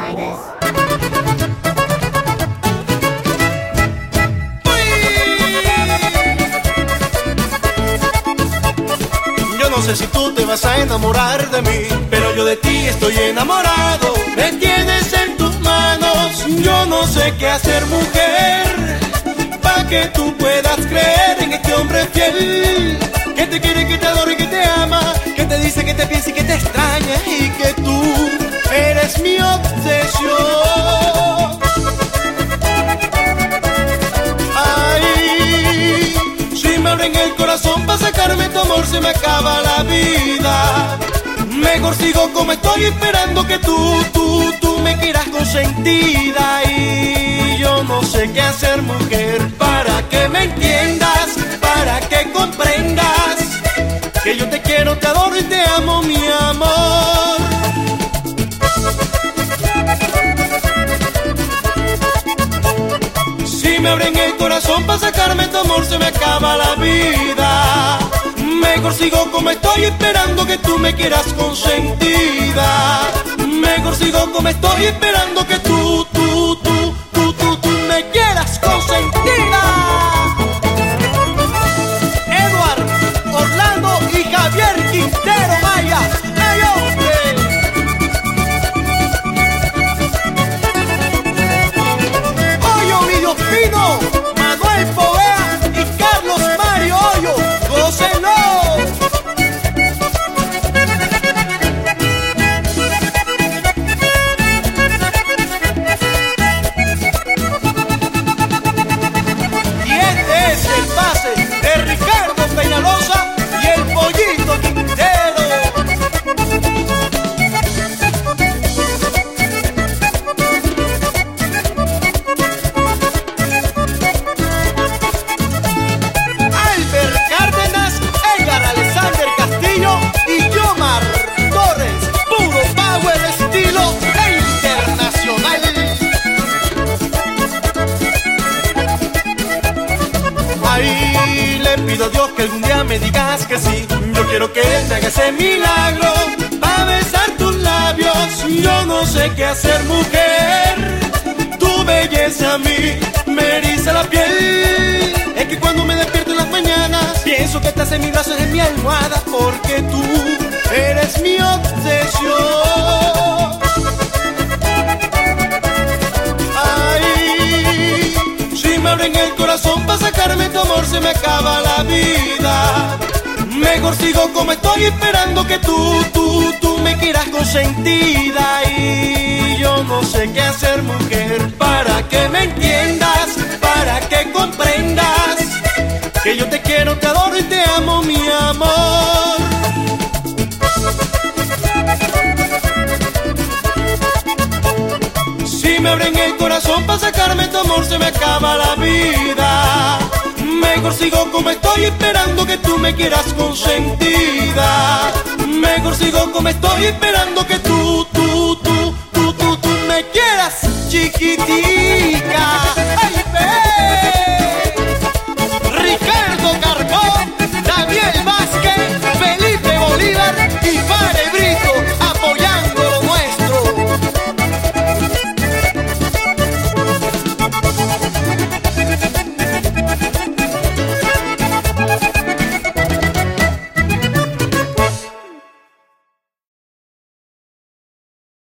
bailes. Yo no sé si tú te vas a enamorar de mí, pero yo de ti estoy enamorado. Me tienes en tus manos, yo no sé qué hacer, mujer, pa' que tú puedas creer en este hombre fiel, que te quiere, que te adora y que te ama, que te dice, que te piensa y que te extraña, y que tú eres mi obsesión. Ay, si me abren el corazón para sacarme tu amor, se me acaba la vida. Mejor sigo como estoy, esperando que tú me quieras consentida. Y yo no sé qué hacer, mujer, para que me entiendas, para que comprendas que yo te quiero, te adoro y te amo, mi amor. Si me abren el corazón para sacarme tu amor, se me acaba la vida. Mejor sigo como estoy, esperando que tú me quieras consentida. Mejor sigo como estoy, esperando que tú me quieras consentida. Edward, Orlando y Javier Quintero Maya. ¡Ey, hombre! Hoyo Ovidio Pino, Manuel Povea y Carlos Mario Hoyo. ¡Gócenlo! Y este es el pase de Ricardo Peñalosa y el Pollito Quintero. Albert Cárdenas, Edgar Alexander Castillo y Yomar Torres, puro power, estilo internacional. Ahí le pido a Dios que algún día me digas que sí. Yo quiero que me haga ese milagro para besar tus labios. Yo no sé qué hacer, mujer, tu belleza a mí me eriza la piel. Es que cuando me despierto en las mañanas pienso que estás en mis brazos, en mi almohada, porque tú eres mi obsesión. Ay, si me abren el corazón para sacarme tu amor, se me acaba la vida. Mejor sigo como estoy, esperando que tú me quieras consentida. Y yo no sé qué hacer, mujer, para que me entiendas, para que comprendas que yo te quiero, te adoro y te amo, mi amor. Si me abren el corazón para sacarme tu amor, se me acaba la vida. Mejor sigo como estoy, esperando que tú me quieras consentida. Mejor sigo como estoy, esperando que tú